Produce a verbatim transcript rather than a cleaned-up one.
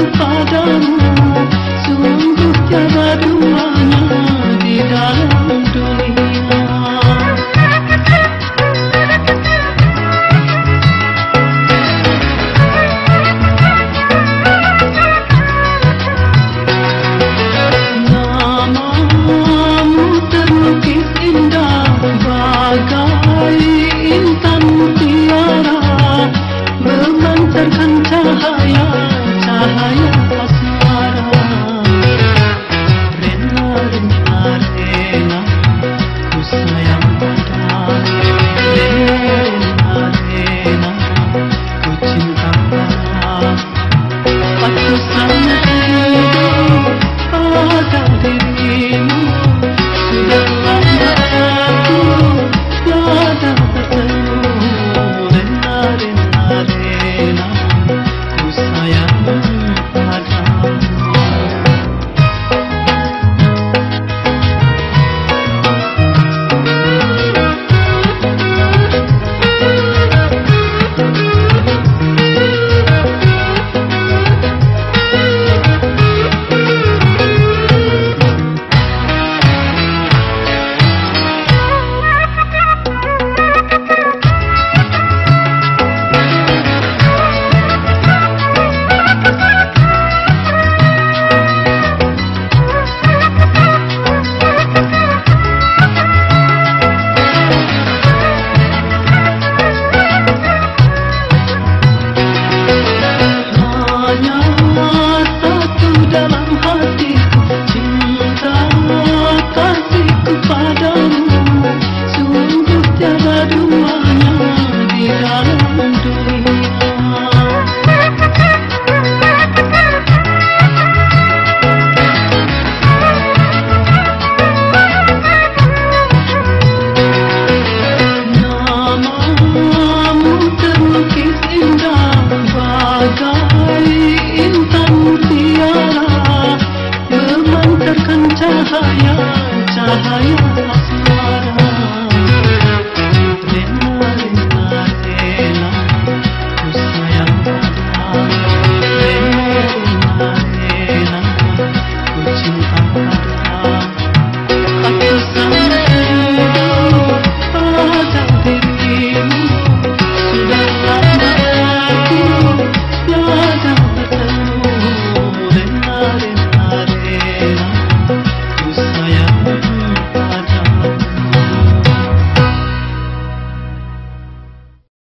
kepadamu, sungguh tiada duanya di dalam dunia. Namamu terlukis indah bagai intan mutiara, memancarkan cahaya, cahaya asmara. Rena, Rena, Rena, ku sayang padamu. Rena, Rena, ku cinta padamu. Aku sangat rindu pada dirimu. Sudah lama aku tiada bertemu. Rena, Rena, Rena, ku sayang padamu. Cahaya, cahaya asmara. Rena, Rena, Rena, ku sayang padamu. Rena, Rena, Rena, ku cinta padamu. Aku sangat